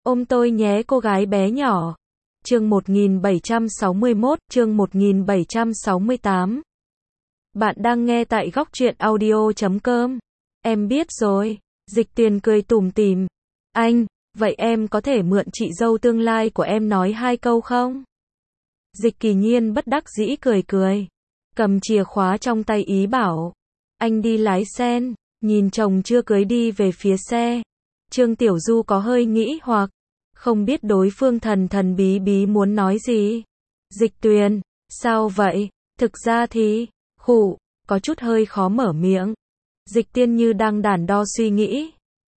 Ôm tôi nhé cô gái bé nhỏ. Chương 1761, chương 1768. Bạn đang nghe tại góc truyện audio.com. Em biết rồi. Dịch Tuyền cười tủm tỉm. Anh, vậy em có thể mượn chị dâu tương lai của em nói 2 câu không? Dịch Kỳ Nhiên bất đắc dĩ cười cười. Cầm chìa khóa trong tay ý bảo. Anh đi lái xe. Nhìn chồng chưa cưới đi về phía xe. Trương Tiểu Du có hơi nghĩ hoặc không biết đối phương thần thần bí bí muốn nói gì. Dịch Tuyền, sao vậy? Thực ra thì, có chút hơi khó mở miệng. Dịch Tiên như đang đắn đo suy nghĩ.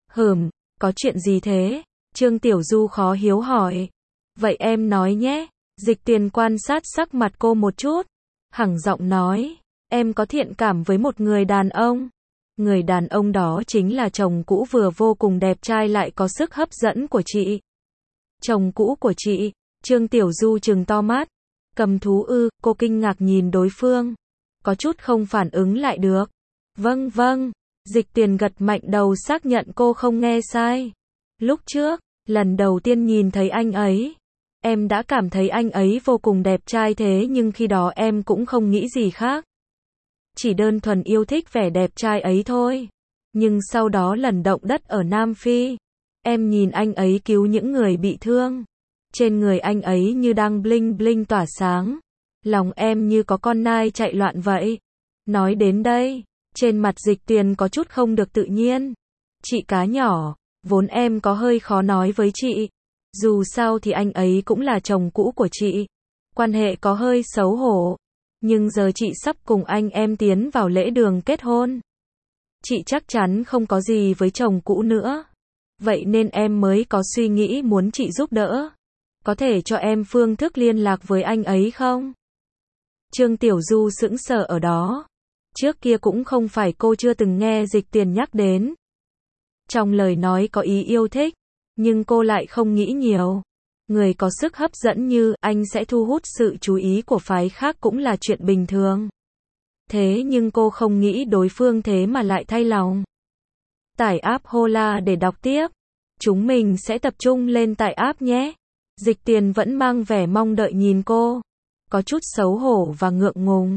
Có chuyện gì thế? Trương Tiểu Du khó hiểu hỏi. Vậy em nói nhé. Dịch Tuyền quan sát sắc mặt cô một chút. Hẳng giọng nói, em có thiện cảm với một người đàn ông. Người đàn ông đó chính là chồng cũ vừa vô cùng đẹp trai lại có sức hấp dẫn của chị. Chồng cũ của chị? Trương Tiểu Du trừng to mắt. Cầm thú ư? Cô kinh ngạc nhìn đối phương. Có chút không phản ứng lại được. Vâng. Dịch Tuyền gật mạnh đầu xác nhận cô không nghe sai. Lúc trước, lần đầu tiên nhìn thấy anh ấy, em đã cảm thấy anh ấy vô cùng đẹp trai thế nhưng khi đó em cũng không nghĩ gì khác. Chỉ đơn thuần yêu thích vẻ đẹp trai ấy thôi. Nhưng sau đó lần động đất ở Nam Phi, em nhìn anh ấy cứu những người bị thương. Trên người anh ấy như đang bling bling tỏa sáng. Lòng em như có con nai chạy loạn vậy. Nói đến đây, trên mặt Dịch Tuyền có chút không được tự nhiên. Chị cá nhỏ, vốn em có hơi khó nói với chị. Dù sao thì anh ấy cũng là chồng cũ của chị. Quan hệ có hơi xấu hổ. Nhưng giờ chị sắp cùng anh em tiến vào lễ đường kết hôn. Chị chắc chắn không có gì với chồng cũ nữa. Vậy nên em mới có suy nghĩ muốn chị giúp đỡ. Có thể cho em phương thức liên lạc với anh ấy không? Trương Tiểu Du sững sờ ở đó. Trước kia cũng không phải cô chưa từng nghe Dịch Tuyền nhắc đến. Trong lời nói có ý yêu thích, nhưng cô lại không nghĩ nhiều. Người có sức hấp dẫn như anh sẽ thu hút sự chú ý của phái khác cũng là chuyện bình thường. Thế nhưng cô không nghĩ đối phương thế mà lại thay lòng. Tải app Hola để đọc tiếp. Chúng mình sẽ tập trung lên tải app nhé. Dịch Tuyền vẫn mang vẻ mong đợi nhìn cô. Có chút xấu hổ và ngượng ngùng.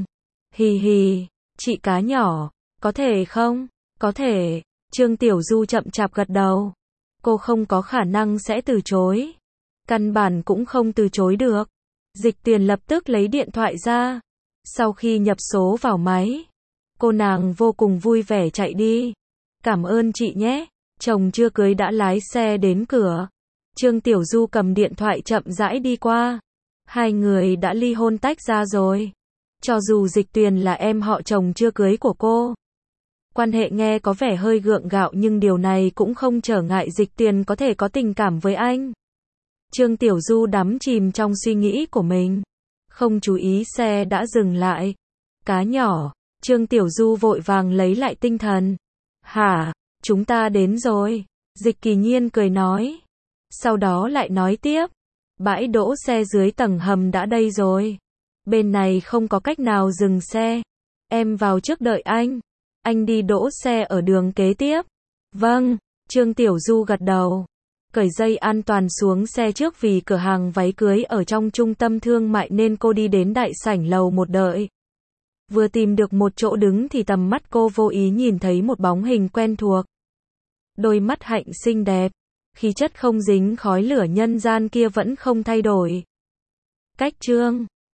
Hì, chị cá nhỏ, có thể không? Có thể. Trương Tiểu Du chậm chạp gật đầu. Cô không có khả năng sẽ từ chối. Căn bản cũng không từ chối được. Dịch Tuyền lập tức lấy điện thoại ra. Sau khi nhập số vào máy, cô nàng vô cùng vui vẻ chạy đi. Cảm ơn chị nhé. Chồng chưa cưới đã lái xe đến cửa. Trương Tiểu Du cầm điện thoại chậm rãi đi qua. Hai người đã ly hôn tách ra rồi. Cho dù Dịch Tuyền là em họ chồng chưa cưới của cô. Quan hệ nghe có vẻ hơi gượng gạo nhưng điều này cũng không trở ngại Dịch Tuyền có thể có tình cảm với anh. Trương Tiểu Du đắm chìm trong suy nghĩ của mình. Không chú ý xe đã dừng lại. Cá nhỏ, Trương Tiểu Du vội vàng lấy lại tinh thần. Hả, chúng ta đến rồi. Dịch Kỳ Nhiên cười nói. Sau đó lại nói tiếp. Bãi đỗ xe dưới tầng hầm đã đây rồi. Bên này không có cách nào dừng xe. Em vào trước đợi anh. Anh đi đỗ xe ở đường kế tiếp. Vâng, Trương Tiểu Du gật đầu. Cởi dây an toàn xuống xe trước vì cửa hàng váy cưới ở trong trung tâm thương mại nên cô đi đến đại sảnh lầu 1 đợi. Vừa tìm được một chỗ đứng thì tầm mắt cô vô ý nhìn thấy một bóng hình quen thuộc. Đôi mắt hạnh xinh đẹp, khí chất không dính khói lửa nhân gian kia vẫn không thay đổi. Cách Trương